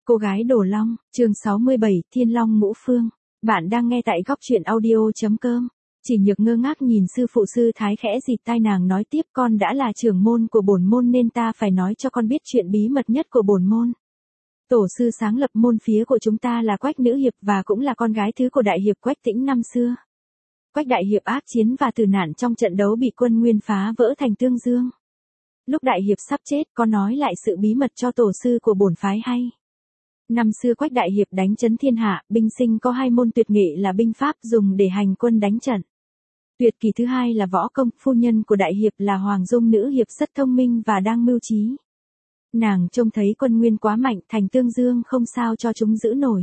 Cô gái Đồ Long, chương 67, Thiên Long Ngũ Phương. Bạn đang nghe tại góc truyện audio.com. Chỉ Nhược ngơ ngác nhìn sư phụ Sư Thái khẽ dịt tai nàng nói tiếp, con đã là trưởng môn của bổn môn nên ta phải nói cho con biết chuyện bí mật nhất của bổn môn. Tổ sư sáng lập môn phía của chúng ta là Quách Nữ Hiệp và cũng là con gái thứ của Đại Hiệp Quách Tĩnh năm xưa. Quách Đại Hiệp ác chiến và tử nạn trong trận đấu bị quân Nguyên phá vỡ thành tương dương. Lúc Đại Hiệp sắp chết, con nói lại sự bí mật cho tổ sư của bổn phái hay. Năm xưa Quách Đại Hiệp đánh chấn thiên hạ, binh sinh có hai môn tuyệt nghệ là binh pháp dùng để hành quân đánh trận. Tuyệt kỳ thứ hai là võ công, phu nhân của Đại Hiệp là Hoàng Dung Nữ Hiệp rất thông minh và đang mưu trí. Nàng trông thấy quân Nguyên quá mạnh, thành tương dương không sao cho chúng giữ nổi.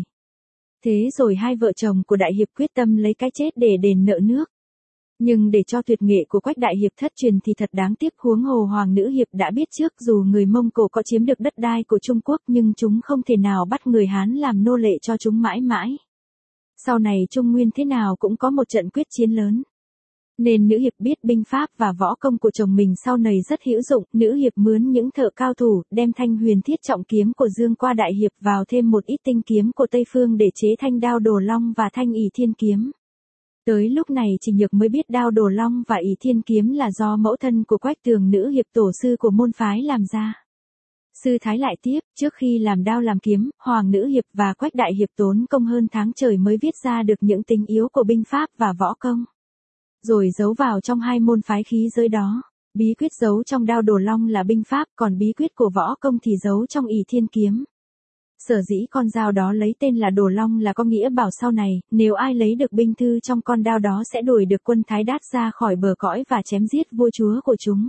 Thế rồi hai vợ chồng của Đại Hiệp quyết tâm lấy cái chết để đền nợ nước. Nhưng để cho tuyệt nghệ của Quách Đại Hiệp thất truyền thì thật đáng tiếc, huống hồ Hoàng Nữ Hiệp đã biết trước dù người Mông Cổ có chiếm được đất đai của Trung Quốc nhưng chúng không thể nào bắt người Hán làm nô lệ cho chúng mãi mãi. Sau này Trung Nguyên thế nào cũng có một trận quyết chiến lớn. Nên Nữ Hiệp biết binh pháp và võ công của chồng mình sau này rất hữu dụng, Nữ Hiệp mướn những thợ cao thủ, đem Thanh Huyền Thiết trọng kiếm của Dương qua Đại Hiệp vào thêm một ít tinh kiếm của Tây Phương để chế thanh đao Đồ Long và thanh ỷ thiên kiếm. Tới lúc này Chỉ Nhược mới biết đao Đồ Long và ỷ thiên kiếm là do mẫu thân của Quách Tường Nữ Hiệp tổ sư của môn phái làm ra. Sư Thái lại tiếp, trước khi làm đao làm kiếm, Hoàng Nữ Hiệp và Quách Đại Hiệp tốn công hơn tháng trời mới viết ra được những tính yếu của binh pháp và võ công. Rồi giấu vào trong hai môn phái khí giới đó. Bí quyết giấu trong đao Đồ Long là binh pháp, còn bí quyết của võ công thì giấu trong ỷ thiên kiếm. Sở dĩ con dao đó lấy tên là Đồ Long là có nghĩa bảo sau này, nếu ai lấy được binh thư trong con đao đó sẽ đuổi được quân Thái Đát ra khỏi bờ cõi và chém giết vua chúa của chúng.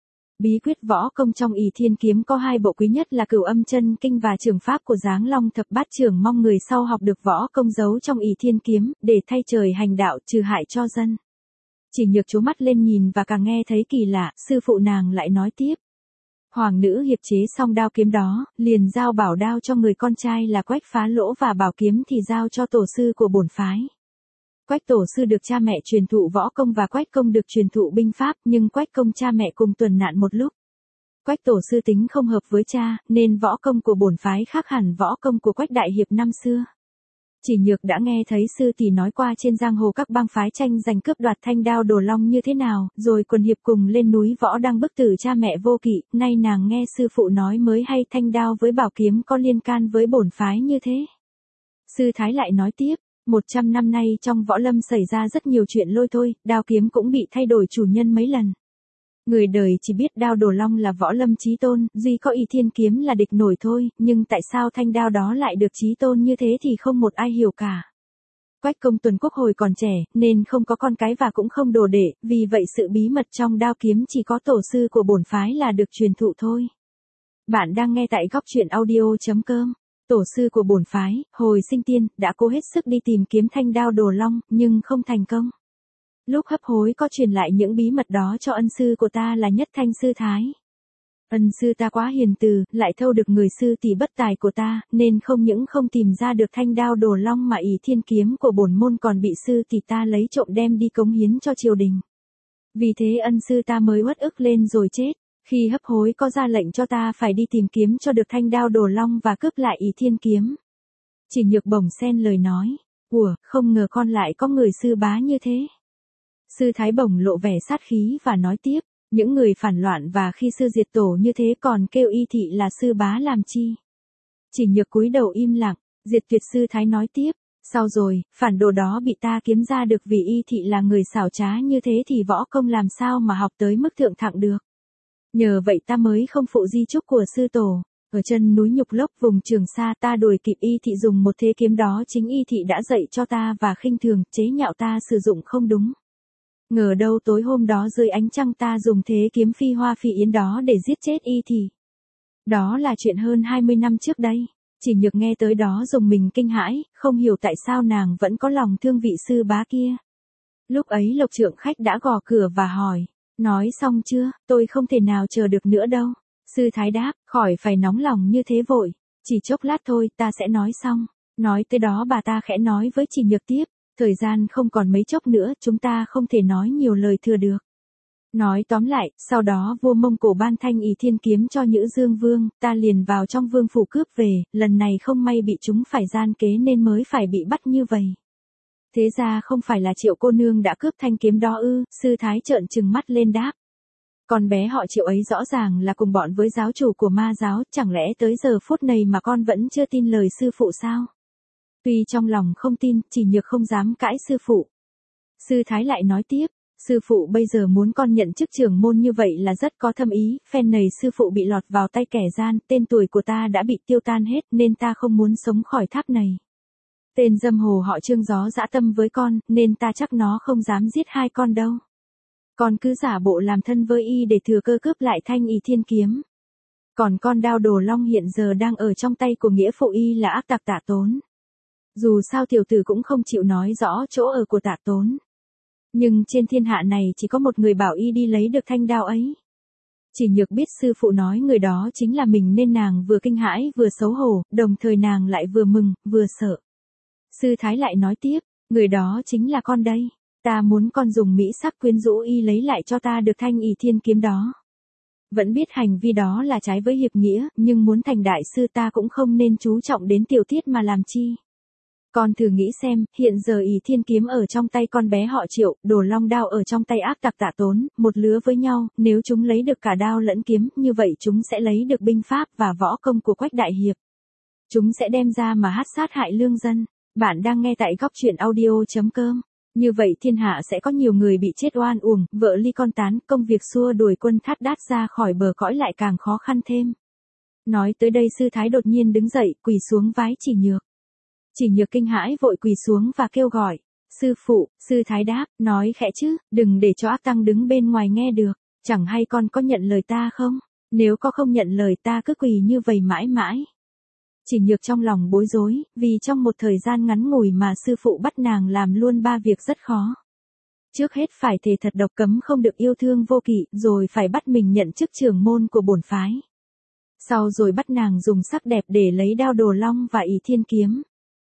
Bí quyết võ công trong ỷ thiên kiếm có hai bộ quý nhất là Cửu Âm Chân Kinh và Trường Pháp của Giáng Long Thập Bát Trưởng, mong người sau học được võ công giấu trong ỷ thiên kiếm, để thay trời hành đạo trừ hại cho dân. Chỉ Nhược trố mắt lên nhìn và càng nghe thấy kỳ lạ, sư phụ nàng lại nói tiếp. Hoàng Nữ Hiệp chế xong đao kiếm đó, liền giao bảo đao cho người con trai là Quách Phá Lỗ và bảo kiếm thì giao cho tổ sư của bổn phái. Quách tổ sư được cha mẹ truyền thụ võ công và Quách công được truyền thụ binh pháp, nhưng Quách công cha mẹ cùng tuần nạn một lúc. Quách tổ sư tính không hợp với cha, nên võ công của bổn phái khác hẳn võ công của Quách Đại Hiệp năm xưa. Chỉ Nhược đã nghe thấy sư tỷ nói qua trên giang hồ các bang phái tranh giành cướp đoạt thanh đao Đồ Long như thế nào, rồi quần hiệp cùng lên núi võ đang bức tử cha mẹ vô kỵ, nay nàng nghe sư phụ nói mới hay thanh đao với bảo kiếm có liên can với bổn phái như thế. Sư Thái lại nói tiếp, 100 năm nay trong võ lâm xảy ra rất nhiều chuyện lôi thôi, đao kiếm cũng bị thay đổi chủ nhân mấy lần. Người đời chỉ biết đao Đồ Long là võ lâm chí tôn, duy có ỷ thiên kiếm là địch nổi thôi, nhưng tại sao thanh đao đó lại được chí tôn như thế thì không một ai hiểu cả. Quách công Tuần Quốc hồi còn trẻ, nên không có con cái và cũng không đồ đệ, vì vậy sự bí mật trong đao kiếm chỉ có tổ sư của bổn phái là được truyền thụ thôi. Bạn đang nghe tại góc truyện audio.com. Tổ sư của bổn phái, hồi sinh tiên, đã cố hết sức đi tìm kiếm thanh đao Đồ Long, nhưng không thành công. Lúc hấp hối có truyền lại những bí mật đó cho ân sư của ta là Nhất Thanh Sư Thái. Ân sư ta quá hiền từ, lại thâu được người sư tỷ bất tài của ta, nên không những không tìm ra được thanh đao Đồ Long mà ỷ thiên kiếm của bổn môn còn bị sư tỷ ta lấy trộm đem đi cống hiến cho triều đình. Vì thế ân sư ta mới uất ức lên rồi chết. Khi hấp hối có ra lệnh cho ta phải đi tìm kiếm cho được thanh đao Đồ Long và cướp lại ỷ thiên kiếm. Chỉ Nhược bỗng xen lời nói, không ngờ con lại có người sư bá như thế. Sư Thái bỗng lộ vẻ sát khí và nói tiếp, những người phản loạn và khi sư diệt tổ như thế còn kêu y thị là sư bá làm chi. Chỉ Nhược cúi đầu im lặng, Diệt Tuyệt Sư Thái nói tiếp, sau rồi, phản đồ đó bị ta kiếm ra được vì y thị là người xảo trá như thế thì võ công làm sao mà học tới mức thượng thặng được. Nhờ vậy ta mới không phụ di chúc của sư tổ. Ở chân núi Nhục Lốc vùng Trường Sa ta đuổi kịp y thị dùng một thế kiếm đó chính y thị đã dạy cho ta và khinh thường, chế nhạo ta sử dụng không đúng. Ngờ đâu tối hôm đó dưới ánh trăng ta dùng thế kiếm phi hoa phi yến đó để giết chết y thị. Đó là chuyện hơn 20 năm trước đây. Chỉ Nhược nghe tới đó dùng mình kinh hãi, không hiểu tại sao nàng vẫn có lòng thương vị sư bá kia. Lúc ấy Lộc Trượng Khách đã gõ cửa và hỏi, nói xong chưa, tôi không thể nào chờ được nữa đâu. Sư Thái đáp, khỏi phải nóng lòng như thế vội, chỉ chốc lát thôi ta sẽ nói xong. Nói tới đó bà ta khẽ nói với Chỉ Nhược tiếp, thời gian không còn mấy chốc nữa chúng ta không thể nói nhiều lời thừa được. Nói tóm lại, sau đó vua Mông Cổ ban thanh ỷ thiên kiếm cho Nhữ Dương Vương, ta liền vào trong vương phủ cướp về, lần này không may bị chúng phải gian kế nên mới phải bị bắt như vậy. Thế ra không phải là Triệu cô nương đã cướp thanh kiếm đó ư? Sư thái trợn trừng mắt lên đáp. Con bé họ Triệu ấy rõ ràng là cùng bọn với giáo chủ của ma giáo, chẳng lẽ tới giờ phút này mà con vẫn chưa tin lời sư phụ sao? Tuy trong lòng không tin, Chỉ Nhược không dám cãi sư phụ. Sư thái lại nói tiếp, sư phụ bây giờ muốn con nhận chức trưởng môn như vậy là rất có thâm ý, phen này sư phụ bị lọt vào tay kẻ gian, tên tuổi của ta đã bị tiêu tan hết nên ta không muốn sống khỏi tháp này. Tên dâm hồ họ Trương gió dã tâm với con, nên ta chắc nó không dám giết hai con đâu. Con cứ giả bộ làm thân với y để thừa cơ cướp lại thanh ỷ thiên kiếm. Còn con Đao Đồ Long hiện giờ đang ở trong tay của nghĩa phụ y là ác tặc Tạ Tốn. Dù sao tiểu tử cũng không chịu nói rõ chỗ ở của Tạ Tốn. Nhưng trên thiên hạ này chỉ có một người bảo y đi lấy được thanh đao ấy. Chỉ Nhược biết sư phụ nói người đó chính là mình nên nàng vừa kinh hãi vừa xấu hổ, đồng thời nàng lại vừa mừng, vừa sợ. Sư thái lại nói tiếp, người đó chính là con đây. Ta muốn con dùng mỹ sắc quyến rũ y lấy lại cho ta được thanh ỷ thiên kiếm đó. Vẫn biết hành vi đó là trái với hiệp nghĩa, nhưng muốn thành đại sư ta cũng không nên chú trọng đến tiểu tiết mà làm chi. Con thử nghĩ xem, hiện giờ ỷ thiên kiếm ở trong tay con bé họ Triệu, Đồ Long đao ở trong tay ác tặc Tạ Tốn, một lứa với nhau, nếu chúng lấy được cả đao lẫn kiếm, như vậy chúng sẽ lấy được binh pháp và võ công của Quách đại hiệp. Chúng sẽ đem ra mà hát sát hại lương dân. Bạn đang nghe tại góc truyện audio.com. Như vậy thiên hạ sẽ có nhiều người bị chết oan uổng, vợ ly con tán, công việc xua đuổi quân Thát Đát ra khỏi bờ cõi lại càng khó khăn thêm. Nói tới đây sư thái đột nhiên đứng dậy, quỳ xuống vái Chỉ Nhược. Chỉ Nhược kinh hãi vội quỳ xuống và kêu gọi, sư phụ. Sư thái đáp, nói khẽ chứ, đừng để cho ác tăng đứng bên ngoài nghe được, chẳng hay con có nhận lời ta không? Nếu có không nhận lời ta cứ quỳ như vậy mãi mãi. Chỉ Nhược trong lòng bối rối, vì trong một thời gian ngắn ngủi mà sư phụ bắt nàng làm luôn 3 việc rất khó. Trước hết phải thề thật độc cấm không được yêu thương vô kỵ, rồi phải bắt mình nhận chức trưởng môn của bổn phái. Sau rồi bắt nàng dùng sắc đẹp để lấy Đao Đồ Long và ỷ thiên kiếm.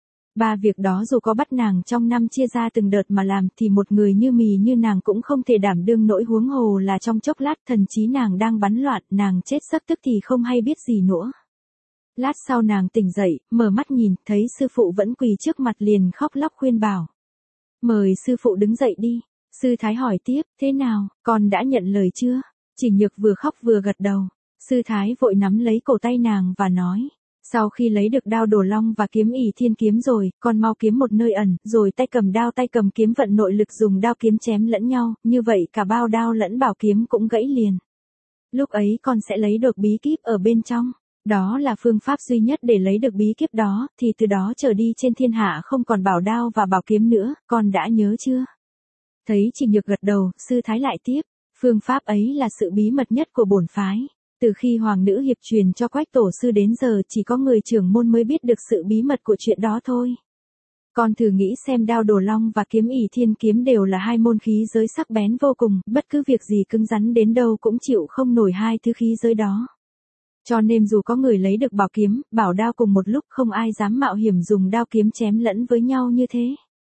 3 việc đó dù có bắt nàng trong năm chia ra từng đợt mà làm thì một người như mì như nàng cũng không thể đảm đương nỗi, huống hồ là trong chốc lát thần trí nàng đang bắn loạn, nàng chết sắc tức thì không hay biết gì nữa. Lát sau nàng tỉnh dậy, mở mắt nhìn, thấy sư phụ vẫn quỳ trước mặt liền khóc lóc khuyên bảo. Mời sư phụ đứng dậy đi. Sư thái hỏi tiếp, thế nào, con đã nhận lời chưa? Chỉ Nhược vừa khóc vừa gật đầu. Sư thái vội nắm lấy cổ tay nàng và nói. Sau khi lấy được Đao Đồ Long và kiếm ỷ thiên kiếm rồi, con mau kiếm một nơi ẩn, rồi tay cầm đao tay cầm kiếm vận nội lực dùng đao kiếm chém lẫn nhau, như vậy cả bao đao lẫn bảo kiếm cũng gãy liền. Lúc ấy con sẽ lấy được bí kíp ở bên trong. Đó là phương pháp duy nhất để lấy được bí kíp đó, thì từ đó trở đi trên thiên hạ không còn bảo đao và bảo kiếm nữa, con đã nhớ chưa? Thấy Chỉ Nhược gật đầu, sư thái lại tiếp, phương pháp ấy là sự bí mật nhất của bổn phái. Từ khi hoàng nữ hiệp truyền cho Quách tổ sư đến giờ chỉ có người trưởng môn mới biết được sự bí mật của chuyện đó thôi. Con thử nghĩ xem Đao Đồ Long và kiếm ỷ thiên kiếm đều là 2 môn khí giới sắc bén vô cùng, bất cứ việc gì cứng rắn đến đâu cũng chịu không nổi 2 thứ khí giới đó. Cho nên dù có người lấy được bảo kiếm, bảo đao cùng một lúc không ai dám mạo hiểm dùng đao kiếm chém lẫn với nhau như thế.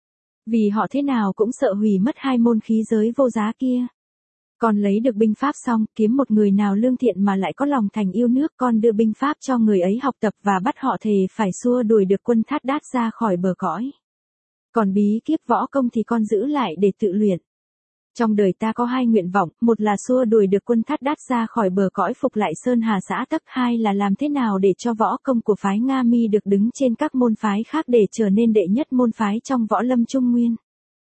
Vì họ thế nào cũng sợ hủy mất 2 môn khí giới vô giá kia. Con lấy được binh pháp xong, kiếm một người nào lương thiện mà lại có lòng thành yêu nước, con đưa binh pháp cho người ấy học tập và bắt họ thề phải xua đuổi được quân Thát Đát ra khỏi bờ cõi. Còn bí kíp võ công thì con giữ lại để tự luyện. Trong đời ta có 2 nguyện vọng, một là xua đuổi được quân Thát Đát ra khỏi bờ cõi phục lại Sơn Hà xã Tắc, 2 là làm thế nào để cho võ công của phái Nga Mi được đứng trên các môn phái khác để trở nên đệ nhất môn phái trong võ lâm Trung Nguyên.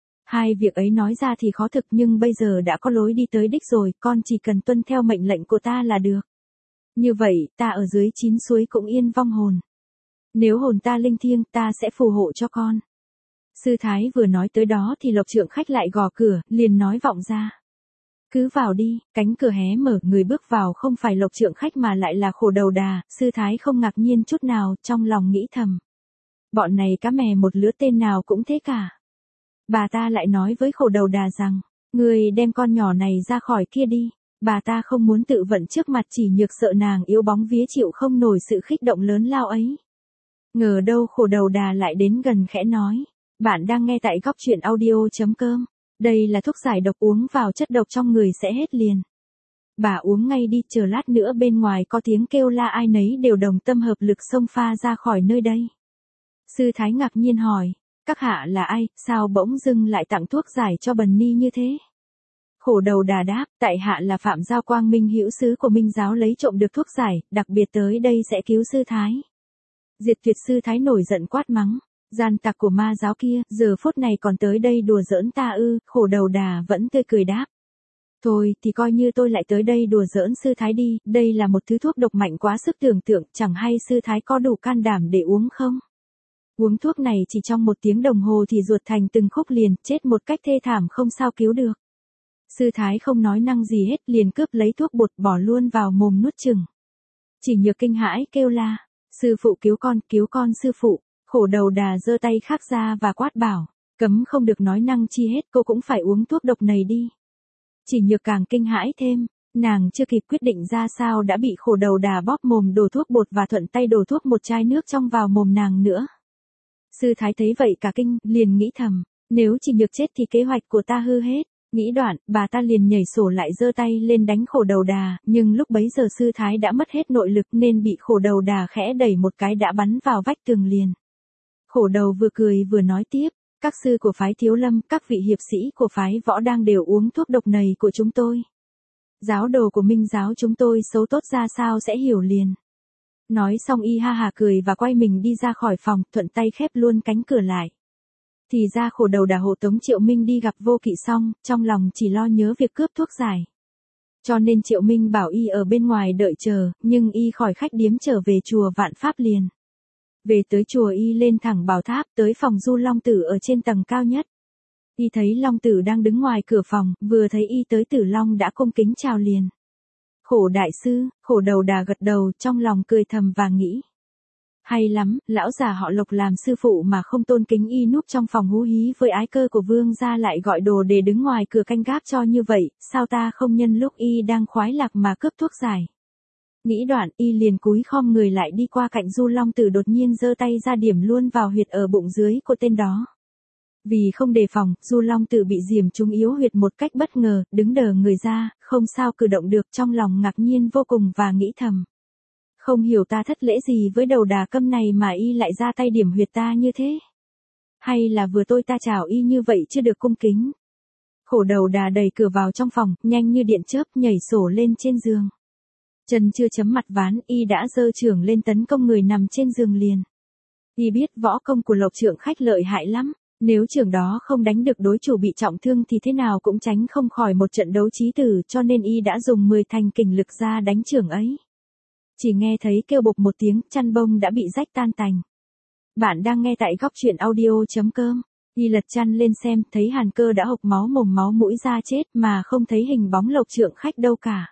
2 việc ấy nói ra thì khó thực nhưng bây giờ đã có lối đi tới đích rồi, con chỉ cần tuân theo mệnh lệnh của ta là được. Như vậy, ta ở dưới 9 suối cũng yên vong hồn. Nếu hồn ta linh thiêng, ta sẽ phù hộ cho con. Sư thái vừa nói tới đó thì Lộc Trượng Khách lại gõ cửa, liền nói vọng ra. Cứ vào đi. Cánh cửa hé mở, người bước vào không phải Lộc Trượng Khách mà lại là Khổ Đầu Đà. Sư thái không ngạc nhiên chút nào, trong lòng nghĩ thầm. Bọn này cá mè một lứa tên nào cũng thế cả. Bà ta lại nói với Khổ Đầu Đà rằng, người đem con nhỏ này ra khỏi kia đi. Bà ta không muốn tự vận trước mặt Chỉ Nhược, sợ nàng yếu bóng vía chịu không nổi sự khích động lớn lao ấy. Ngờ đâu Khổ Đầu Đà lại đến gần khẽ nói. Bạn đang nghe tại góc truyện audio.com. Đây là thuốc giải độc, uống vào chất độc trong người sẽ hết liền. Bà uống ngay đi, chờ lát nữa bên ngoài có tiếng kêu la ai nấy đều đồng tâm hợp lực xông pha ra khỏi nơi đây. Sư thái ngạc nhiên hỏi, các hạ là ai, sao bỗng dưng lại tặng thuốc giải cho Bần Ni như thế? Khổ đầu đà đáp, tại hạ là Phạm Giao Quang Minh hữu sứ của Minh giáo lấy trộm được thuốc giải, đặc biệt tới đây sẽ cứu sư thái. Diệt Tuyệt sư thái nổi giận quát mắng, gian tặc của ma giáo kia, giờ phút này còn tới đây đùa giỡn ta ư? Khổ đầu đà vẫn tươi cười đáp. Thôi thì coi như tôi lại tới đây đùa giỡn sư thái đi, đây là một thứ thuốc độc mạnh quá sức tưởng tượng, chẳng hay sư thái có đủ can đảm để uống không? Uống thuốc này chỉ trong 1 tiếng đồng hồ thì ruột thành từng khúc liền, chết một cách thê thảm không sao cứu được. Sư thái không nói năng gì hết, liền cướp lấy thuốc bột bỏ luôn vào mồm nuốt chừng. Chỉ Nhược kinh hãi kêu la, sư phụ cứu con sư phụ. Khổ đầu đà giơ tay khác ra và quát bảo, cấm không được nói năng chi hết, cô cũng phải uống thuốc độc này đi. Chỉ Nhược càng kinh hãi thêm, nàng chưa kịp quyết định ra sao đã bị khổ đầu đà bóp mồm đổ thuốc bột và thuận tay đổ thuốc một chai nước trong vào mồm nàng nữa. Sư thái thấy vậy cả kinh, liền nghĩ thầm, nếu Chỉ Nhược chết thì kế hoạch của ta hư hết. Nghĩ đoạn, bà ta liền nhảy sổ lại giơ tay lên đánh khổ đầu đà, nhưng lúc bấy giờ sư thái đã mất hết nội lực nên bị khổ đầu đà khẽ đẩy một cái đã bắn vào vách tường liền. Khổ đầu vừa cười vừa nói tiếp, các sư của phái Thiếu Lâm, các vị hiệp sĩ của phái Võ đang đều uống thuốc độc này của chúng tôi. Giáo đồ của Minh giáo chúng tôi xấu tốt ra sao sẽ hiểu liền. Nói xong y ha hà cười và quay mình đi ra khỏi phòng, thuận tay khép luôn cánh cửa lại. Thì ra khổ đầu đà hộ tống Triệu Minh đi gặp Vô Kỵ xong, trong lòng chỉ lo nhớ việc cướp thuốc giải. Cho nên Triệu Minh bảo y ở bên ngoài đợi chờ, nhưng y khỏi khách điếm trở về chùa Vạn Pháp liền. Về tới chùa y lên thẳng bảo tháp tới phòng Du Long Tử ở trên tầng cao nhất. Y thấy Long Tử đang đứng ngoài cửa phòng, vừa thấy y tới Tử Long đã cung kính chào liền. Khổ đại sư, khổ đầu đà gật đầu trong lòng cười thầm và nghĩ. Hay lắm, lão già họ Lộc làm sư phụ mà không tôn kính y núp trong phòng hú hí với ái cơ của vương gia lại gọi đồ để đứng ngoài cửa canh gác cho như vậy, sao ta không nhân lúc y đang khoái lạc mà cướp thuốc giải. Nghĩ đoạn y liền cúi khom người lại đi qua cạnh Du Long Tử đột nhiên giơ tay ra điểm luôn vào huyệt ở bụng dưới của tên đó. Vì không đề phòng, Du Long Tử bị diềm trúng yếu huyệt một cách bất ngờ, đứng đờ người ra, không sao cử động được, trong lòng ngạc nhiên vô cùng và nghĩ thầm. Không hiểu ta thất lễ gì với đầu đà câm này mà y lại ra tay điểm huyệt ta như thế. Hay là vừa tôi ta chào y như vậy chưa được cung kính. Khổ đầu đà đẩy cửa vào trong phòng, nhanh như điện chớp nhảy sổ lên trên giường. Chân chưa chấm mặt ván, y đã giơ chưởng lên tấn công người nằm trên giường liền. Y biết võ công của Lộc Trượng Khách lợi hại lắm, nếu chưởng đó không đánh được đối chủ bị trọng thương thì thế nào cũng tránh không khỏi một trận đấu chí tử, cho nên y đã dùng 10 thành kình lực ra đánh chưởng ấy. Chỉ nghe thấy kêu bộc một tiếng, chăn bông đã bị rách tan tành. Bạn đang nghe tại góc truyện audio.com. Y lật chăn lên xem, thấy Hàn Cơ đã hộc máu mồm máu mũi ra chết mà không thấy hình bóng Lộc Trượng Khách đâu cả.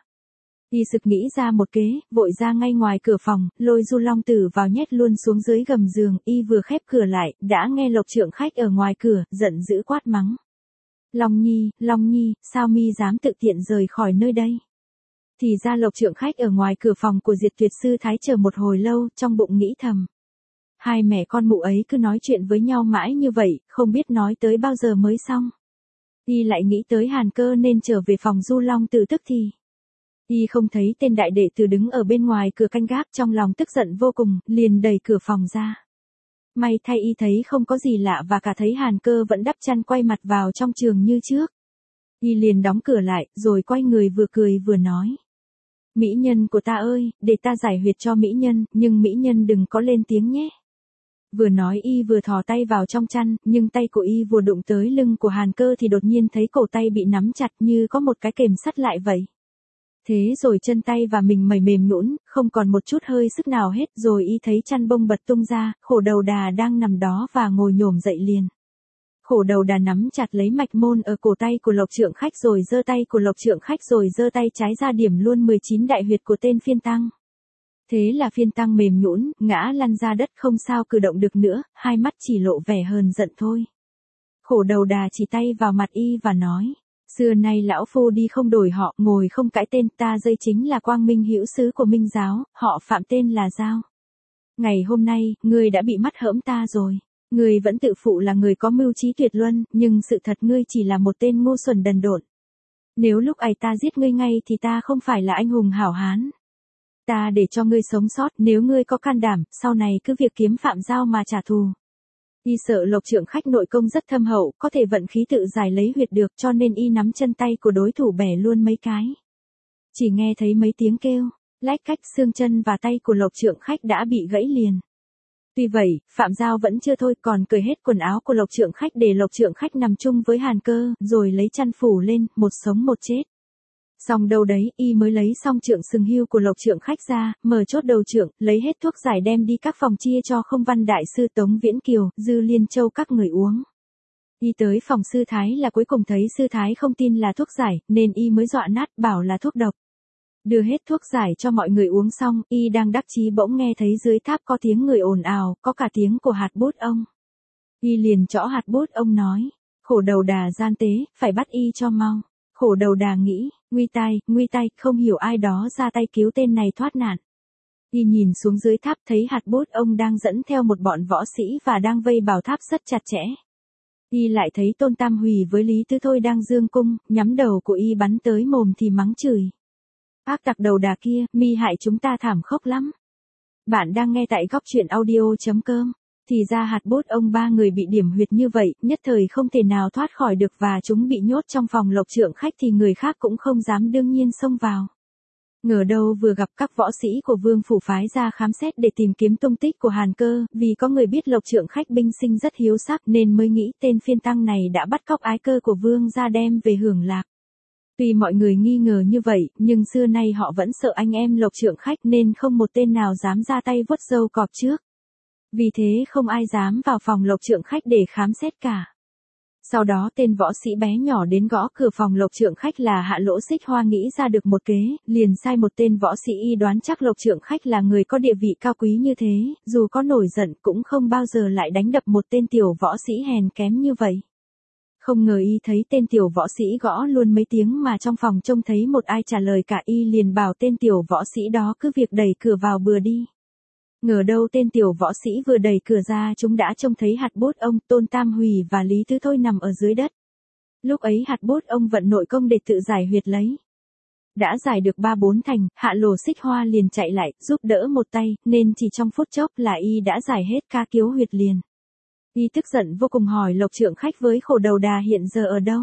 Y sực nghĩ ra một kế, vội ra ngay ngoài cửa phòng, lôi Du Long Tử vào nhét luôn xuống dưới gầm giường, y vừa khép cửa lại, đã nghe Lộc Trượng Khách ở ngoài cửa, giận dữ quát mắng. Long Nhi, sao mi dám tự tiện rời khỏi nơi đây? Thì ra Lộc Trượng Khách ở ngoài cửa phòng của Diệt Tuyệt sư thái chờ một hồi lâu, trong bụng nghĩ thầm. Hai mẹ con mụ ấy cứ nói chuyện với nhau mãi như vậy, không biết nói tới bao giờ mới xong. Y lại nghĩ tới Hàn Cơ nên trở về phòng Du Long Tử tức thì. Y không thấy tên đại đệ tử đứng ở bên ngoài cửa canh gác, trong lòng tức giận vô cùng, liền đẩy cửa phòng ra. May thay y thấy không có gì lạ và cả thấy Hàn Cơ vẫn đắp chăn quay mặt vào trong giường như trước. Y liền đóng cửa lại, rồi quay người vừa cười vừa nói. Mỹ nhân của ta ơi, để ta giải huyệt cho mỹ nhân, nhưng mỹ nhân đừng có lên tiếng nhé. Vừa nói y vừa thò tay vào trong chăn, nhưng tay của y vừa đụng tới lưng của Hàn Cơ thì đột nhiên thấy cổ tay bị nắm chặt như có một cái kềm sắt lại vậy. Thế rồi chân tay và mình mềm nhũn, không còn một chút hơi sức nào hết, rồi y thấy chăn bông bật tung ra, khổ đầu đà đang nằm đó và ngồi nhổm dậy liền. Khổ đầu đà nắm chặt lấy mạch môn ở cổ tay của Lộc Trượng Khách rồi giơ tay của Lộc Trượng Khách rồi giơ tay trái ra điểm luôn 19 đại huyệt của tên phiên tăng. Thế là phiên tăng mềm nhũn, ngã lăn ra đất không sao cử động được nữa, hai mắt chỉ lộ vẻ hờn giận thôi. Khổ đầu đà chỉ tay vào mặt y và nói. Xưa nay lão phu đi không đổi họ, ngồi không cãi tên, ta dây chính là Quang Minh hữu sứ của Minh giáo, họ Phạm tên là Giao. Ngày hôm nay, ngươi đã bị mắt hỡm ta rồi. Ngươi vẫn tự phụ là người có mưu trí tuyệt luân, nhưng sự thật ngươi chỉ là một tên ngu xuẩn đần độn. Nếu lúc ấy ta giết ngươi ngay thì ta không phải là anh hùng hảo hán. Ta để cho ngươi sống sót, nếu ngươi có can đảm, sau này cứ việc kiếm Phạm Giao mà trả thù. Y sợ Lộc Trượng Khách nội công rất thâm hậu, có thể vận khí tự giải lấy huyệt được, cho nên y nắm chân tay của đối thủ bẻ luôn mấy cái. Chỉ nghe thấy mấy tiếng kêu, lách cách, xương chân và tay của Lộc Trượng Khách đã bị gãy liền. Tuy vậy, Phạm Giao vẫn chưa thôi, còn cởi hết quần áo của Lộc Trượng Khách để Lộc Trượng Khách nằm chung với Hàn Cơ, rồi lấy chăn phủ lên, một sống một chết. Xong đâu đấy, y mới lấy xong trượng sừng hưu của Lộc Trượng Khách ra, mở chốt đầu trượng, lấy hết thuốc giải đem đi các phòng chia cho Không Văn Đại sư Tống Viễn Kiều, Dư Liên Châu các người uống. Y tới phòng sư thái là cuối cùng thấy sư thái không tin là thuốc giải, nên y mới dọa nát bảo là thuốc độc. Đưa hết thuốc giải cho mọi người uống xong, y đang đắc chí bỗng nghe thấy dưới tháp có tiếng người ồn ào, có cả tiếng của Hạt Bút ông. Y liền trõ Hạt Bút ông nói, Khổ Đầu Đà gian tế, phải bắt y cho mau. Khổ Đầu Đà nghĩ, nguy tai, không hiểu ai đó ra tay cứu tên này thoát nạn. Y nhìn xuống dưới tháp thấy Hạt Bút ông đang dẫn theo một bọn võ sĩ và đang vây bảo tháp rất chặt chẽ. Y lại thấy Tôn Tam Hùy với Lý Tứ Thôi đang dương cung, nhắm đầu của y bắn tới mồm thì mắng chửi. Ác tặc đầu đà kia, mi hại chúng ta thảm khốc lắm. Bạn đang nghe tại góc truyện audio.com. Thì ra Hạt Bút ông ba người bị điểm huyệt như vậy, nhất thời không thể nào thoát khỏi được và chúng bị nhốt trong phòng Lộc Trượng Khách thì người khác cũng không dám đương nhiên xông vào. Ngờ đâu vừa gặp các võ sĩ của Vương phủ phái ra khám xét để tìm kiếm tung tích của Hàn Cơ, vì có người biết Lộc Trượng Khách binh sinh rất hiếu sắc nên mới nghĩ tên phiên tăng này đã bắt cóc ái cơ của Vương ra đem về hưởng lạc. Tuy mọi người nghi ngờ như vậy, nhưng xưa nay họ vẫn sợ anh em Lộc Trượng Khách nên không một tên nào dám ra tay vuốt râu cọp trước. Vì thế không ai dám vào phòng Lộc Trượng Khách để khám xét cả. Sau đó tên võ sĩ bé nhỏ đến gõ cửa phòng Lộc Trượng Khách là Hạ Lỗ Xích Hoa nghĩ ra được một kế, liền sai một tên võ sĩ y đoán chắc Lộc Trượng Khách là người có địa vị cao quý như thế, dù có nổi giận cũng không bao giờ lại đánh đập một tên tiểu võ sĩ hèn kém như vậy. Không ngờ y thấy tên tiểu võ sĩ gõ luôn mấy tiếng mà trong phòng trông thấy một ai trả lời cả, y liền bảo tên tiểu võ sĩ đó cứ việc đẩy cửa vào bừa đi. Ngờ đâu tên tiểu võ sĩ vừa đẩy cửa ra chúng đã trông thấy Hạt Bút ông, Tôn Tam Hùy và Lý Tứ Thôi nằm ở dưới đất. Lúc ấy Hạt Bút ông vận nội công để tự giải huyệt lấy. Đã giải được 3-4 thành, Hạ Lỗ Xích Hoa liền chạy lại, giúp đỡ một tay, nên chỉ trong phút chốc là y đã giải hết ca kiếu huyệt liền. Y tức giận vô cùng hỏi Lộc Trượng Khách với Khổ Đầu Đà hiện giờ ở đâu.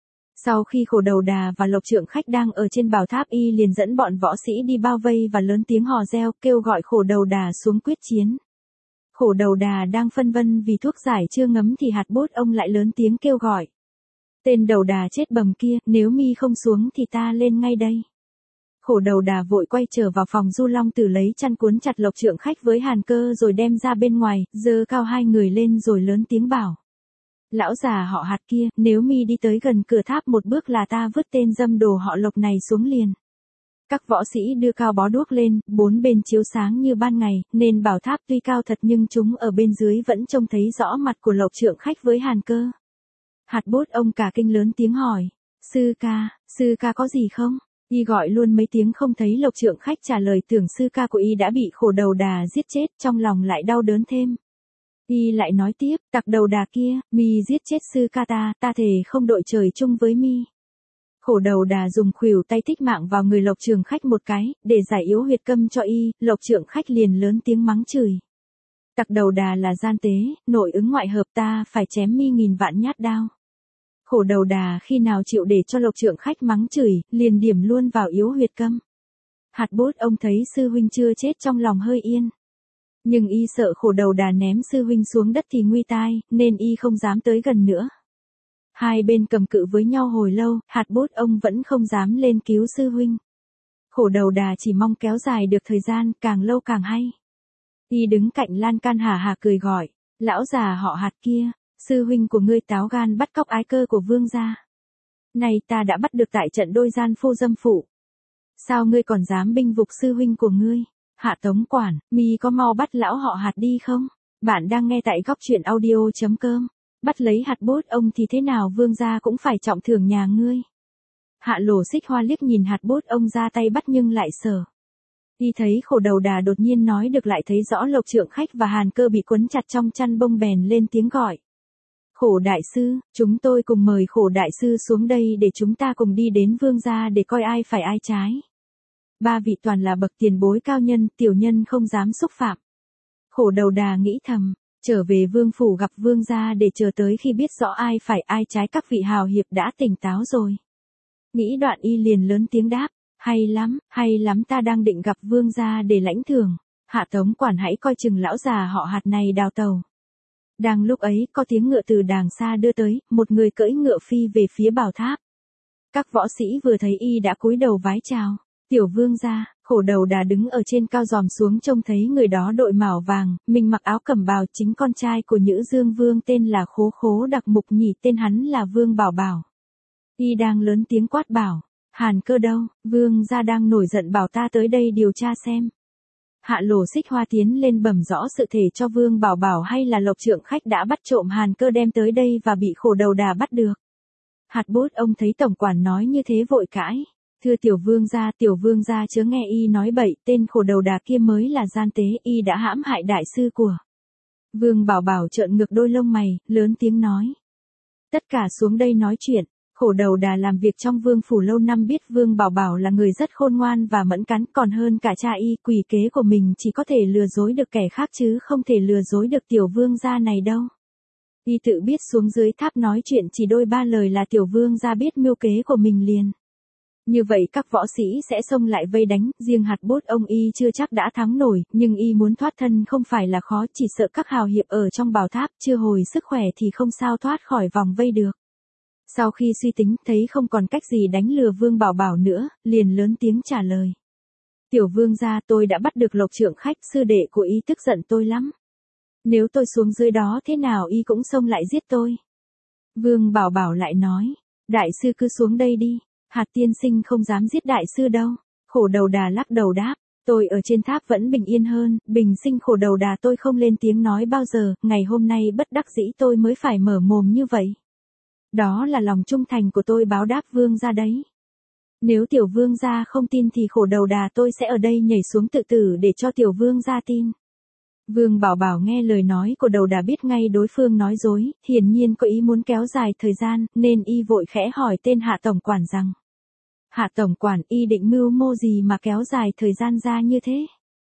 Sau khi Khổ Đầu Đà và Lộc Trượng Khách đang ở trên bảo tháp y liền dẫn bọn võ sĩ đi bao vây và lớn tiếng hò reo kêu gọi Khổ Đầu Đà xuống quyết chiến. Khổ Đầu Đà đang phân vân vì thuốc giải chưa ngấm thì Hạt Bút ông lại lớn tiếng kêu gọi. Tên đầu đà chết bầm kia, nếu mi không xuống thì ta lên ngay đây. Khổ Đầu Đà vội quay trở vào phòng Du Long Tử lấy chăn cuốn chặt Lộc Trượng Khách với Hàn Cơ rồi đem ra bên ngoài, giơ cao hai người lên rồi lớn tiếng bảo. Lão già họ Hạt kia, nếu mi đi tới gần cửa tháp một bước là ta vứt tên dâm đồ họ Lộc này xuống liền. Các võ sĩ đưa cao bó đuốc lên, bốn bên chiếu sáng như ban ngày, nên bảo tháp tuy cao thật nhưng chúng ở bên dưới vẫn trông thấy rõ mặt của Lộc Trượng Khách với Hàn Cơ. Hạt Bút ông cả kinh lớn tiếng hỏi, sư ca có gì không? Y gọi luôn mấy tiếng không thấy Lộc Trượng Khách trả lời, tưởng sư ca của y đã bị Khổ Đầu Đà giết chết, trong lòng lại đau đớn thêm. Y lại nói tiếp, tặc đầu đà kia, mi giết chết sư ca ta thề không đội trời chung với mi. Khổ Đầu Đà dùng khuỷu tay tích mạng vào người Lộc Trượng Khách một cái, để giải yếu huyệt câm cho y, Lộc Trượng Khách liền lớn tiếng mắng chửi. Tặc đầu đà là gian tế, nội ứng ngoại hợp, ta phải chém mi nghìn vạn nhát đao. Khổ Đầu Đà khi nào chịu để cho Lộc Trượng Khách mắng chửi, liền điểm luôn vào yếu huyệt câm. Hạt Bút ông thấy sư huynh chưa chết trong lòng hơi yên. Nhưng y sợ Khổ Đầu Đà ném sư huynh xuống đất thì nguy tai, nên y không dám tới gần nữa. Hai bên cầm cự với nhau hồi lâu, Hạt Bút ông vẫn không dám lên cứu sư huynh. Khổ Đầu Đà chỉ mong kéo dài được thời gian, càng lâu càng hay. Y đứng cạnh lan can hả hả cười gọi, lão già họ Hạt kia, sư huynh của ngươi táo gan bắt cóc ái cơ của Vương gia. Này ta đã bắt được tại trận đôi gian phu dâm phụ. Sao ngươi còn dám binh vực sư huynh của ngươi? Hạ Tống quản, mi có mau bắt lão họ Hạt đi không? Bạn đang nghe tại góc truyện audio.com. Bắt lấy Hạt Bút ông thì thế nào Vương gia cũng phải trọng thưởng nhà ngươi. Hạ Lỗ Xích Hoa liếc nhìn Hạt Bút ông ra tay bắt nhưng lại sợ. Y thấy khổ đầu đà đột nhiên nói được lại thấy rõ Lộc Trượng Khách và Hàn Cơ bị quấn chặt trong chăn bông bèn lên tiếng gọi. Khổ đại sư, chúng tôi cùng mời khổ đại sư xuống đây để chúng ta cùng đi đến vương gia để coi ai phải ai trái. Ba vị toàn là bậc tiền bối cao nhân, tiểu nhân không dám xúc phạm. Khổ đầu đà nghĩ thầm, trở về vương phủ gặp vương gia để chờ tới khi biết rõ ai phải ai trái các vị hào hiệp đã tỉnh táo rồi. Nghĩ đoạn y liền lớn tiếng đáp, hay lắm ta đang định gặp vương gia để lãnh thưởng, Hạ Tống quản hãy coi chừng lão già họ Hạt này đào tàu. Đang lúc ấy có tiếng ngựa từ đàng xa đưa tới, một người cưỡi ngựa phi về phía bảo tháp. Các võ sĩ vừa thấy y đã cúi đầu vái chào, tiểu vương gia. Khổ đầu đà đứng ở trên cao dòm xuống trông thấy người đó đội mão vàng, mình mặc áo cẩm bào chính con trai của Nhữ Dương Vương tên là Khố Khố Đặc Mục Nhị, tên hắn là Vương Bảo Bảo. Y đang lớn tiếng quát bảo, Hàn Cơ đâu, vương gia đang nổi giận bảo ta tới đây điều tra xem. Hạ Lổ Xích Hoa tiến lên bẩm rõ sự thể cho Vương Bảo Bảo hay là Lộc Trượng Khách đã bắt trộm Hàn Cơ đem tới đây và bị khổ đầu đà bắt được. Hạt Bút ông thấy tổng quản nói như thế vội cãi. Thưa tiểu vương gia chớ nghe y nói bậy, tên khổ đầu đà kia mới là gian tế, y đã hãm hại đại sư của. Vương Bảo Bảo trợn ngược đôi lông mày, lớn tiếng nói. Tất cả xuống đây nói chuyện, khổ đầu đà làm việc trong vương phủ lâu năm biết Vương Bảo Bảo là người rất khôn ngoan và mẫn cán, còn hơn cả cha y, quỷ kế của mình chỉ có thể lừa dối được kẻ khác chứ không thể lừa dối được tiểu vương gia này đâu. Y tự biết xuống dưới tháp nói chuyện chỉ đôi ba lời là tiểu vương gia biết mưu kế của mình liền. Như vậy các võ sĩ sẽ xông lại vây đánh, riêng Hạt Bút ông y chưa chắc đã thắng nổi, nhưng y muốn thoát thân không phải là khó, chỉ sợ các hào hiệp ở trong bảo tháp chưa hồi sức khỏe thì không sao thoát khỏi vòng vây được. Sau khi suy tính thấy không còn cách gì đánh lừa Vương Bảo Bảo nữa, liền lớn tiếng trả lời. Tiểu vương gia, tôi đã bắt được Lộc Trượng Khách, sư đệ của y tức giận tôi lắm. Nếu tôi xuống dưới đó thế nào y cũng xông lại giết tôi. Vương Bảo Bảo lại nói, đại sư cứ xuống đây đi. Hạt tiên sinh không dám giết đại sư đâu. Khổ đầu đà lắc đầu đáp, tôi ở trên tháp vẫn bình yên hơn, bình sinh khổ đầu đà tôi không lên tiếng nói bao giờ, ngày hôm nay bất đắc dĩ tôi mới phải mở mồm như vậy. Đó là lòng trung thành của tôi báo đáp vương gia đấy. Nếu tiểu vương gia không tin thì khổ đầu đà tôi sẽ ở đây nhảy xuống tự tử để cho tiểu vương gia tin. Vương Bảo Bảo nghe lời nói của đầu đà biết ngay đối phương nói dối, hiển nhiên có ý muốn kéo dài thời gian, nên y vội khẽ hỏi tên Hạ Tổng Quản rằng. Hạ Tổng Quản, y định mưu mô gì mà kéo dài thời gian ra như thế?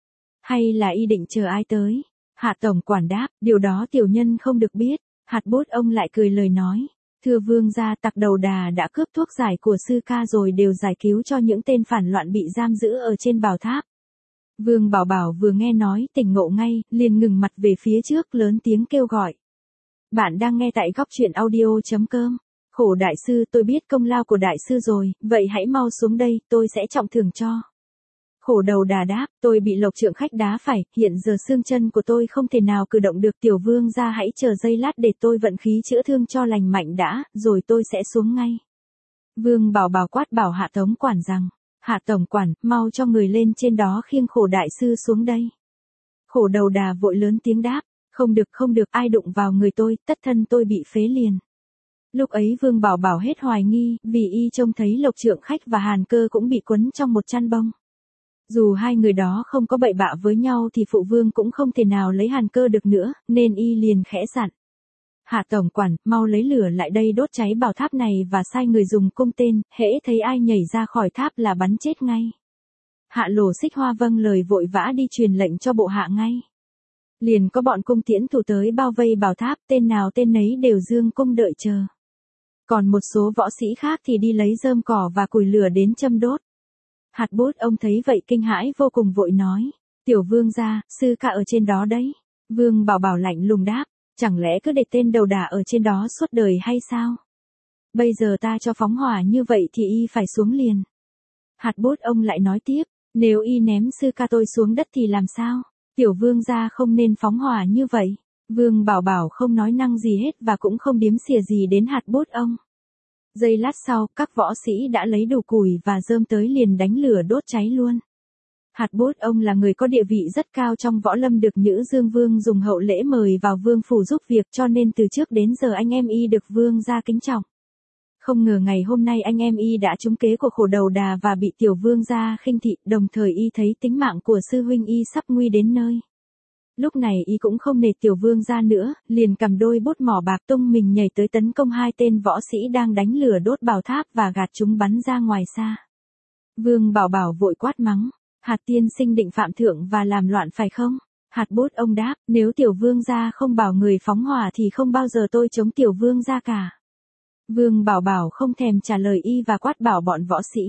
Hay là y định chờ ai tới? Hạ Tổng Quản đáp, điều đó tiểu nhân không được biết. Hạt Bút ông lại cười lời nói. Thưa vương gia, tặc đầu đà đã cướp thuốc giải của sư ca rồi đều giải cứu cho những tên phản loạn bị giam giữ ở trên bảo tháp. Vương Bảo Bảo vừa nghe nói tỉnh ngộ ngay, liền ngừng mặt về phía trước lớn tiếng kêu gọi. Bạn đang nghe tại góc truyện audio.com. Khổ đại sư, tôi biết công lao của đại sư rồi, vậy hãy mau xuống đây, tôi sẽ trọng thưởng cho. Khổ đầu đà đáp, tôi bị Lộc Trượng Khách đá phải, hiện giờ xương chân của tôi không thể nào cử động được, tiểu vương gia hãy chờ giây lát để tôi vận khí chữa thương cho lành mạnh đã, rồi tôi sẽ xuống ngay. Vương Bảo Bảo quát bảo Hạ Tống Quản rằng. Hạ Tổng Quản, mau cho người lên trên đó khiêng khổ đại sư xuống đây. Khổ đầu đà vội lớn tiếng đáp, không được, ai đụng vào người tôi, tất thân tôi bị phế liền. Lúc ấy Vương Bảo Bảo hết hoài nghi, vì y trông thấy Lộc Trượng Khách và Hàn Cơ cũng bị quấn trong một chăn bông. Dù hai người đó không có bậy bạ với nhau thì phụ vương cũng không thể nào lấy Hàn Cơ được nữa, nên y liền khẽ dặn. Hạ Tổng Quản, mau lấy lửa lại đây đốt cháy bảo tháp này và sai người dùng cung tên, hễ thấy ai nhảy ra khỏi tháp là bắn chết ngay. Hạ Lổ Xích Hoa vâng lời vội vã đi truyền lệnh cho bộ hạ ngay. Liền có bọn cung tiễn thủ tới bao vây bảo tháp, tên nào tên nấy đều dương cung đợi chờ. Còn một số võ sĩ khác thì đi lấy rơm cỏ và củi lửa đến châm đốt. Hạt Bút ông thấy vậy kinh hãi vô cùng vội nói, tiểu vương gia, sư ca ở trên đó đấy. Vương Bảo Bảo lạnh lùng đáp. Chẳng lẽ cứ để tên đầu đà ở trên đó suốt đời hay sao? Bây giờ ta cho phóng hỏa như vậy thì y phải xuống liền. Hạt Bút ông lại nói tiếp, nếu y ném sư ca tôi xuống đất thì làm sao? Tiểu vương gia không nên phóng hỏa như vậy. Vương Bảo Bảo không nói năng gì hết và cũng không điếm xỉa gì đến Hạt Bút ông. Giây lát sau, các võ sĩ đã lấy đủ củi và rơm tới liền đánh lửa đốt cháy luôn. Hạt Bút ông là người có địa vị rất cao trong võ lâm, được Nhữ Dương Vương dùng hậu lễ mời vào vương phủ giúp việc, cho nên từ trước đến giờ anh em y được vương gia kính trọng. Không ngờ ngày hôm nay anh em y đã trúng kế của khổ đầu đà và bị tiểu vương gia khinh thị, đồng thời y thấy tính mạng của sư huynh y sắp nguy đến nơi. Lúc này y cũng không nể tiểu vương gia nữa, liền cầm đôi bút mỏ bạc tung mình nhảy tới tấn công hai tên võ sĩ đang đánh lửa đốt bảo tháp và gạt chúng bắn ra ngoài xa. Vương Bảo Bảo vội quát mắng, Hạt tiên sinh định phạm thượng và làm loạn phải không? Hạt bút ông đáp, nếu tiểu vương gia không bảo người phóng hỏa thì không bao giờ tôi chống tiểu vương gia cả. Vương Bảo Bảo không thèm trả lời y và quát bảo bọn võ sĩ.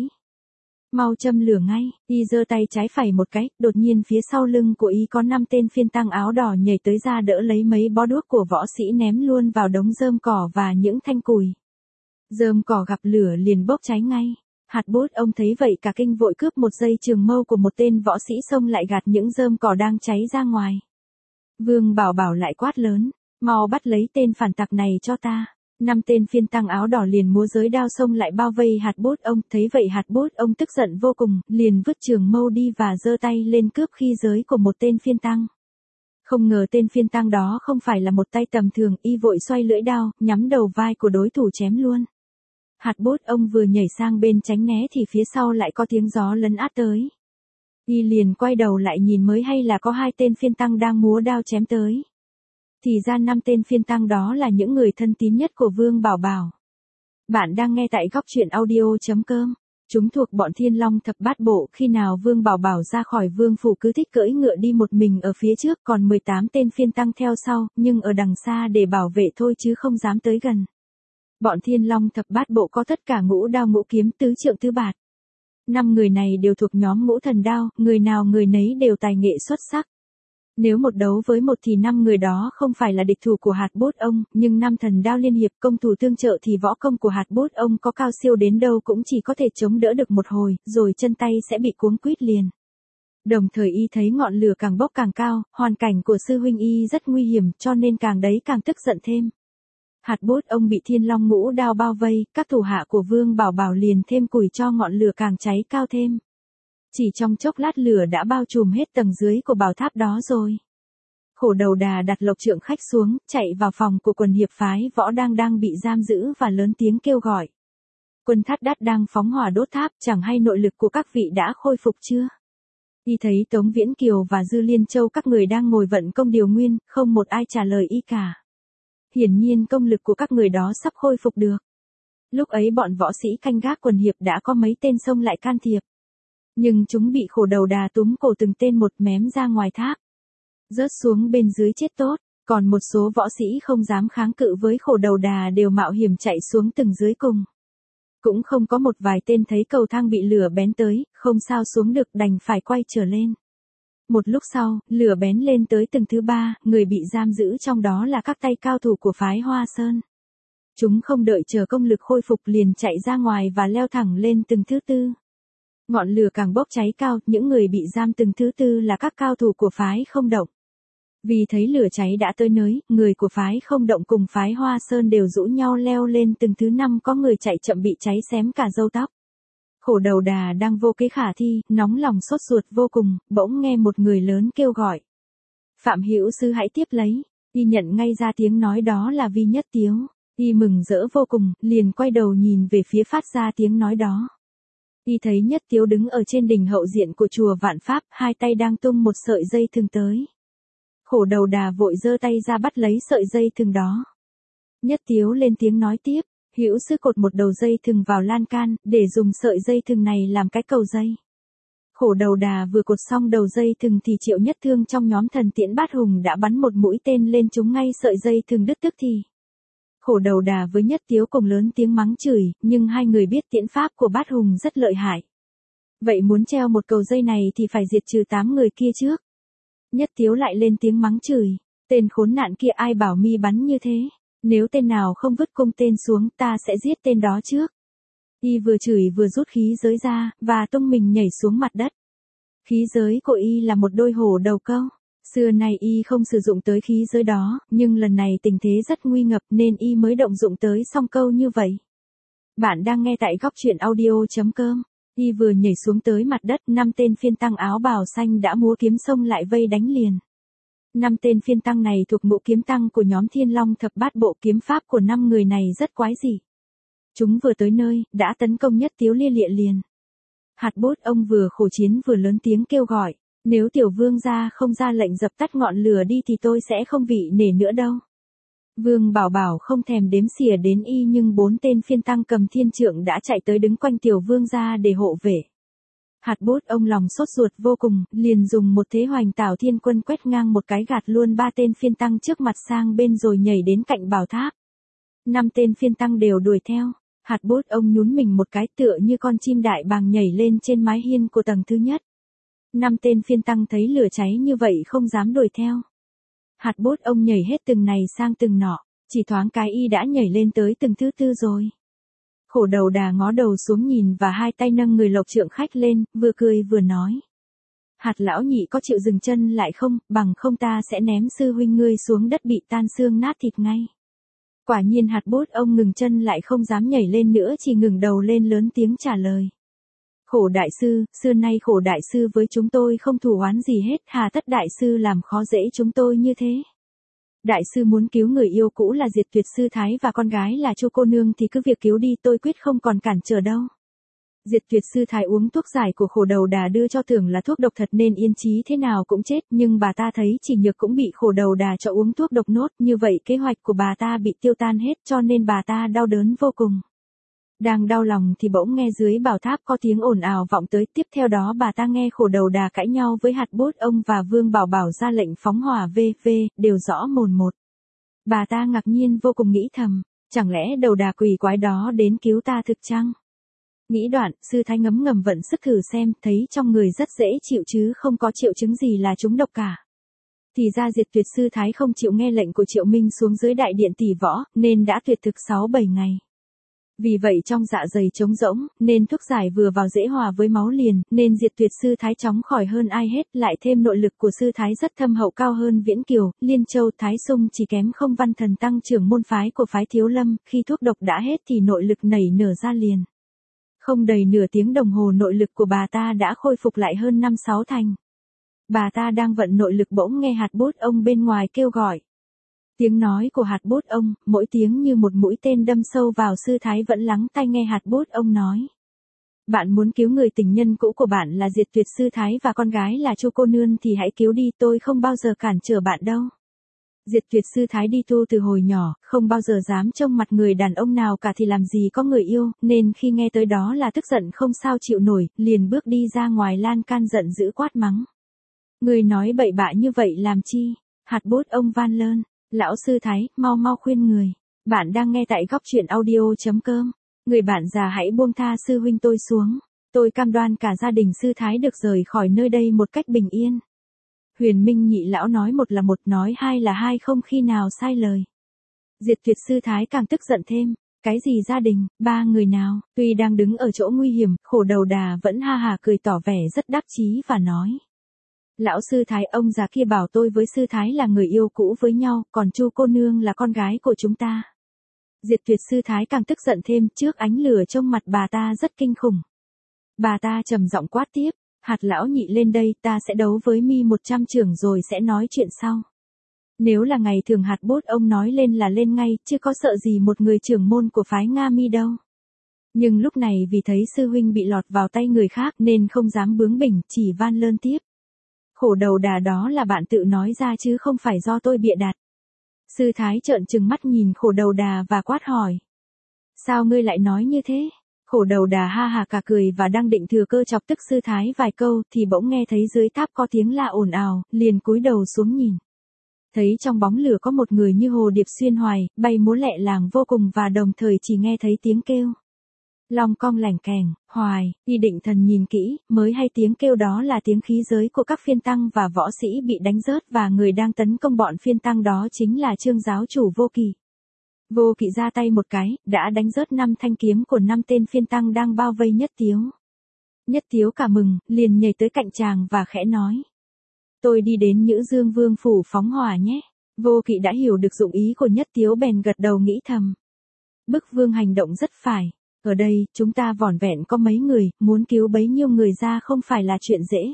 Mau châm lửa ngay, y giơ tay trái phẩy một cái, đột nhiên phía sau lưng của y có 5 tên phiên tăng áo đỏ nhảy tới ra đỡ lấy mấy bó đuốc của võ sĩ ném luôn vào đống rơm cỏ và những thanh cùi. Rơm cỏ gặp lửa liền bốc cháy ngay. Hạt bút ông thấy vậy cả kinh vội cướp một dây trường mâu của một tên võ sĩ xông lại gạt những rơm cỏ đang cháy ra ngoài. Vương Bảo Bảo lại quát lớn, mau bắt lấy tên phản tặc này cho ta. 5 tên phiên tăng áo đỏ liền múa giới đao xông lại bao vây hạt bút ông, thấy vậy hạt bút ông tức giận vô cùng, liền vứt trường mâu đi và giơ tay lên cướp khí giới của một tên phiên tăng. Không ngờ tên phiên tăng đó không phải là một tay tầm thường, y vội xoay lưỡi đao, nhắm đầu vai của đối thủ chém luôn. Hạt bút ông vừa nhảy sang bên tránh né thì phía sau lại có tiếng gió lấn át tới. Y liền quay đầu lại nhìn mới hay là có 2 tên phiên tăng đang múa đao chém tới. Thì ra 5 tên phiên tăng đó là những người thân tín nhất của Vương Bảo Bảo. Bạn đang nghe tại góc truyện audio.com. Chúng thuộc bọn Thiên Long thập bát bộ, khi nào Vương Bảo Bảo ra khỏi vương phủ cứ thích cưỡi ngựa đi một mình ở phía trước, còn 18 tên phiên tăng theo sau, nhưng ở đằng xa để bảo vệ thôi chứ không dám tới gần. Bọn Thiên Long thập bát bộ có tất cả ngũ đao ngũ kiếm tứ trượng tứ bạt. 5 người này đều thuộc nhóm ngũ thần đao, người nào người nấy đều tài nghệ xuất sắc. Nếu một đấu với một thì 5 người đó không phải là địch thủ của hạt bút ông, nhưng 5 thần đao liên hiệp công thủ tương trợ thì võ công của hạt bút ông có cao siêu đến đâu cũng chỉ có thể chống đỡ được một hồi, rồi chân tay sẽ bị cuống quýt liền. Đồng thời y thấy ngọn lửa càng bốc càng cao, hoàn cảnh của sư huynh y rất nguy hiểm cho nên càng đấy càng tức giận thêm. Hạt bút ông bị Thiên Long ngũ đao bao vây, các thủ hạ của Vương Bảo Bảo liền thêm củi cho ngọn lửa càng cháy cao thêm. Chỉ trong chốc lát lửa đã bao trùm hết tầng dưới của bảo tháp đó rồi. Khổ đầu đà đặt lộc trượng khách xuống, chạy vào phòng của quần hiệp phái võ đang bị giam giữ và lớn tiếng kêu gọi. Quân Thát Đát đang phóng hỏa đốt tháp, chẳng hay nội lực của các vị đã khôi phục chưa? Y thấy Tống Viễn Kiều và Dư Liên Châu các người đang ngồi vận công điều nguyên, không một ai trả lời y cả. Hiển nhiên công lực của các người đó sắp khôi phục được. Lúc ấy bọn võ sĩ canh gác quần hiệp đã có mấy tên xông lại can thiệp. Nhưng chúng bị khổ đầu đà túm cổ từng tên một mém ra ngoài tháp. Rớt xuống bên dưới chết tốt, còn một số võ sĩ không dám kháng cự với khổ đầu đà đều mạo hiểm chạy xuống từng dưới cùng. Cũng không có một vài tên thấy cầu thang bị lửa bén tới, không sao xuống được đành phải quay trở lên. Một lúc sau, lửa bén lên tới tầng thứ 3, người bị giam giữ trong đó là các tay cao thủ của phái Hoa Sơn. Chúng không đợi chờ công lực khôi phục liền chạy ra ngoài và leo thẳng lên tầng thứ 4. Ngọn lửa càng bốc cháy cao, những người bị giam tầng thứ 4 là các cao thủ của phái Không Động. Vì thấy lửa cháy đã tới nơi, người của phái Không Động cùng phái Hoa Sơn đều rũ nhau leo lên tầng thứ 5, có người chạy chậm bị cháy xém cả râu tóc. Khổ đầu đà đang vô kế khả thi, nóng lòng sốt ruột vô cùng, bỗng nghe một người lớn kêu gọi. Phạm Hữu sư hãy tiếp lấy, y nhận ngay ra tiếng nói đó là Vi Nhất Tiếu, y mừng rỡ vô cùng, liền quay đầu nhìn về phía phát ra tiếng nói đó. Y thấy Nhất Tiếu đứng ở trên đỉnh hậu diện của chùa Vạn Pháp, hai tay đang tung một sợi dây thừng tới. Khổ đầu đà vội giơ tay ra bắt lấy sợi dây thừng đó. Nhất Tiếu lên tiếng nói tiếp. Hữu sư cột một đầu dây thừng vào lan can, để dùng sợi dây thừng này làm cái cầu dây. Khổ đầu đà vừa cột xong đầu dây thừng thì Triệu Nhất Thương trong nhóm thần tiễn bát hùng đã bắn một mũi tên lên trúng ngay sợi dây thừng đứt tức thì. Khổ đầu đà với Nhất Tiếu cùng lớn tiếng mắng chửi, nhưng hai người biết tiễn pháp của bát hùng rất lợi hại. Vậy muốn treo một cầu dây này thì phải diệt trừ 8 người kia trước. Nhất Tiếu lại lên tiếng mắng chửi, tên khốn nạn kia ai bảo mi bắn như thế. Nếu tên nào không vứt cung tên xuống ta sẽ giết tên đó trước. Y vừa chửi vừa rút khí giới ra, và tung mình nhảy xuống mặt đất. Khí giới của y là một đôi hổ đầu câu. Xưa nay y không sử dụng tới khí giới đó, nhưng lần này tình thế rất nguy ngập nên y mới động dụng tới song câu như vậy. Bạn đang nghe tại góc truyện audio.com. Y vừa nhảy xuống tới mặt đất, 5 tên phiên tăng áo bào xanh đã múa kiếm xông lại vây đánh liền. 5 tên phiên tăng này thuộc ngũ kiếm tăng của nhóm Thiên Long thập bát bộ, kiếm pháp của 5 người này rất quái dị. Chúng vừa tới nơi, đã tấn công Nhất Tiếu lia lịa liền. Hạt bút ông vừa khổ chiến vừa lớn tiếng kêu gọi, nếu tiểu vương gia không ra lệnh dập tắt ngọn lửa đi thì tôi sẽ không vị nể nữa đâu. Vương Bảo Bảo không thèm đếm xỉa đến y nhưng 4 tên phiên tăng cầm thiên trượng đã chạy tới đứng quanh tiểu vương gia để hộ vệ. Hạt bút ông lòng sốt ruột vô cùng, liền dùng một thế hoành tảo thiên quân quét ngang một cái gạt luôn 3 tên phiên tăng trước mặt sang bên rồi nhảy đến cạnh bảo tháp. 5 tên phiên tăng đều đuổi theo. Hạt bút ông nhún mình một cái tựa như con chim đại bàng nhảy lên trên mái hiên của tầng thứ nhất. 5 tên phiên tăng thấy lửa cháy như vậy không dám đuổi theo. Hạt bút ông nhảy hết từng này sang từng nọ, chỉ thoáng cái y đã nhảy lên tới từng thứ tư rồi. Khổ đầu đà ngó đầu xuống nhìn và hai tay nâng người lộc trượng khách lên, vừa cười vừa nói. Hạt lão nhị có chịu dừng chân lại không, bằng không ta sẽ ném sư huynh ngươi xuống đất bị tan xương nát thịt ngay. Quả nhiên hạt bút ông ngừng chân lại không dám nhảy lên nữa, chỉ ngừng đầu lên lớn tiếng trả lời. Khổ đại sư, xưa nay khổ đại sư với chúng tôi không thù oán gì hết, hà tất đại sư làm khó dễ chúng tôi như thế. Đại sư muốn cứu người yêu cũ là Diệt Tuyệt sư thái và con gái là Chu cô nương thì cứ việc cứu đi, tôi quyết không còn cản trở đâu. Diệt Tuyệt sư thái uống thuốc giải của khổ đầu đà đưa cho tưởng là thuốc độc thật nên yên chí thế nào cũng chết, nhưng bà ta thấy chỉ nhược cũng bị khổ đầu đà cho uống thuốc độc nốt, như vậy kế hoạch của bà ta bị tiêu tan hết cho nên bà ta đau đớn vô cùng. Đang đau lòng thì bỗng nghe dưới bảo tháp có tiếng ồn ào vọng tới, tiếp theo đó bà ta nghe khổ đầu đà cãi nhau với hạt bút ông và Vương Bảo Bảo ra lệnh phóng hỏa v.v. đều rõ mồn một. Bà ta ngạc nhiên vô cùng nghĩ thầm, chẳng lẽ đầu đà quỷ quái đó đến cứu ta thực chăng? Nghĩ đoạn, sư thái ngấm ngầm vận sức thử xem, thấy trong người rất dễ chịu chứ không có triệu chứng gì là trúng độc cả. Thì ra Diệt Tuyệt sư thái không chịu nghe lệnh của Triệu Minh xuống dưới đại điện tỷ võ, nên đã tuyệt thực 6-7 ngày. Vì vậy trong dạ dày trống rỗng, nên thuốc giải vừa vào dễ hòa với máu liền, nên Diệt Tuyệt sư thái chóng khỏi hơn ai hết, lại thêm nội lực của sư thái rất thâm hậu cao hơn Viễn Kiều, Liên Châu, Thái Sung chỉ kém không Văn Thần Tăng trưởng môn phái của phái Thiếu Lâm, khi thuốc độc đã hết thì nội lực nảy nở ra liền. Không đầy nửa tiếng đồng hồ nội lực của bà ta đã khôi phục lại hơn 5-6 thành. Bà ta đang vận nội lực bỗng nghe hạt bút ông bên ngoài kêu gọi. Tiếng nói của hạt bút ông, mỗi tiếng như một mũi tên đâm sâu vào, sư thái vẫn lắng tai nghe hạt bút ông nói. Bạn muốn cứu người tình nhân cũ của bạn là Diệt Tuyệt sư thái và con gái là Chu cô nương thì hãy cứu đi, tôi không bao giờ cản trở bạn đâu. Diệt Tuyệt sư thái đi tu từ hồi nhỏ, không bao giờ dám trông mặt người đàn ông nào cả thì làm gì có người yêu, nên khi nghe tới đó là tức giận không sao chịu nổi, liền bước đi ra ngoài lan can giận dữ quát mắng. Người nói bậy bạ như vậy làm chi? Hạt bút ông van lơn. Lão sư thái, mau mau khuyên người. Bạn đang nghe tại góc truyện audio.com. Người bạn già hãy buông tha sư huynh tôi xuống. Tôi cam đoan cả gia đình sư thái được rời khỏi nơi đây một cách bình yên. Huyền Minh nhị lão nói một là một, nói hai là hai, không khi nào sai lời. Diệt Tuyệt sư thái càng tức giận thêm. Cái gì gia đình, 3 người nào? Tuy đang đứng ở chỗ nguy hiểm, khổ đầu đà vẫn ha hà cười tỏ vẻ rất đắc chí và nói. Lão sư thái, ông già kia bảo tôi với sư thái là người yêu cũ với nhau, còn Chu cô nương là con gái của chúng ta. Diệt Tuyệt sư thái càng tức giận thêm, trước ánh lửa trong mặt bà ta rất kinh khủng. Bà ta trầm giọng quát tiếp, hạt lão nhị lên đây, ta sẽ đấu với mi 100 trưởng rồi sẽ nói chuyện sau. Nếu là ngày thường hạt bút ông nói lên là lên ngay, chứ có sợ gì một người trưởng môn của phái Nga Mi đâu. Nhưng lúc này vì thấy sư huynh bị lọt vào tay người khác nên không dám bướng bỉnh, chỉ van lơn tiếp. Khổ đầu đà đó là bạn tự nói ra chứ không phải do tôi bịa đặt. Sư thái trợn trừng mắt nhìn khổ đầu đà và quát hỏi. Sao ngươi lại nói như thế? Khổ đầu đà ha hà cả cười và đang định thừa cơ chọc tức sư thái vài câu thì bỗng nghe thấy dưới tháp có tiếng la ồn ào, liền cúi đầu xuống nhìn. Thấy trong bóng lửa có một người như hồ điệp xuyên hoài, bay múa lẹ làng vô cùng và đồng thời chỉ nghe thấy tiếng kêu. Long cong lẻng kèng, hoài, y định thần nhìn kỹ, mới hay tiếng kêu đó là tiếng khí giới của các phiên tăng và võ sĩ bị đánh rớt và người đang tấn công bọn phiên tăng đó chính là Trương giáo chủ Vô Kỵ. Vô Kỵ ra tay một cái, đã đánh rớt 5 thanh kiếm của 5 tên phiên tăng đang bao vây Nhất Tiếu. Nhất Tiếu cả mừng, liền nhảy tới cạnh chàng và khẽ nói. Tôi đi đến Nhữ Dương Vương phủ phóng hỏa nhé. Vô Kỵ đã hiểu được dụng ý của Nhất Tiếu bèn gật đầu nghĩ thầm. Bức vương hành động rất phải. Ở đây, chúng ta vỏn vẹn có mấy người, muốn cứu bấy nhiêu người ra không phải là chuyện dễ.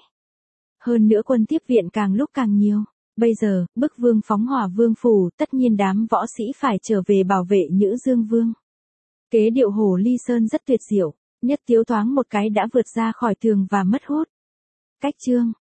Hơn nữa quân tiếp viện càng lúc càng nhiều. Bây giờ, bức vương phóng hỏa vương phủ, tất nhiên đám võ sĩ phải trở về bảo vệ Nhữ Dương Vương. Kế điệu hồ ly sơn rất tuyệt diệu, nhất tiếu thoáng một cái đã vượt ra khỏi tường và mất hút. Cách chương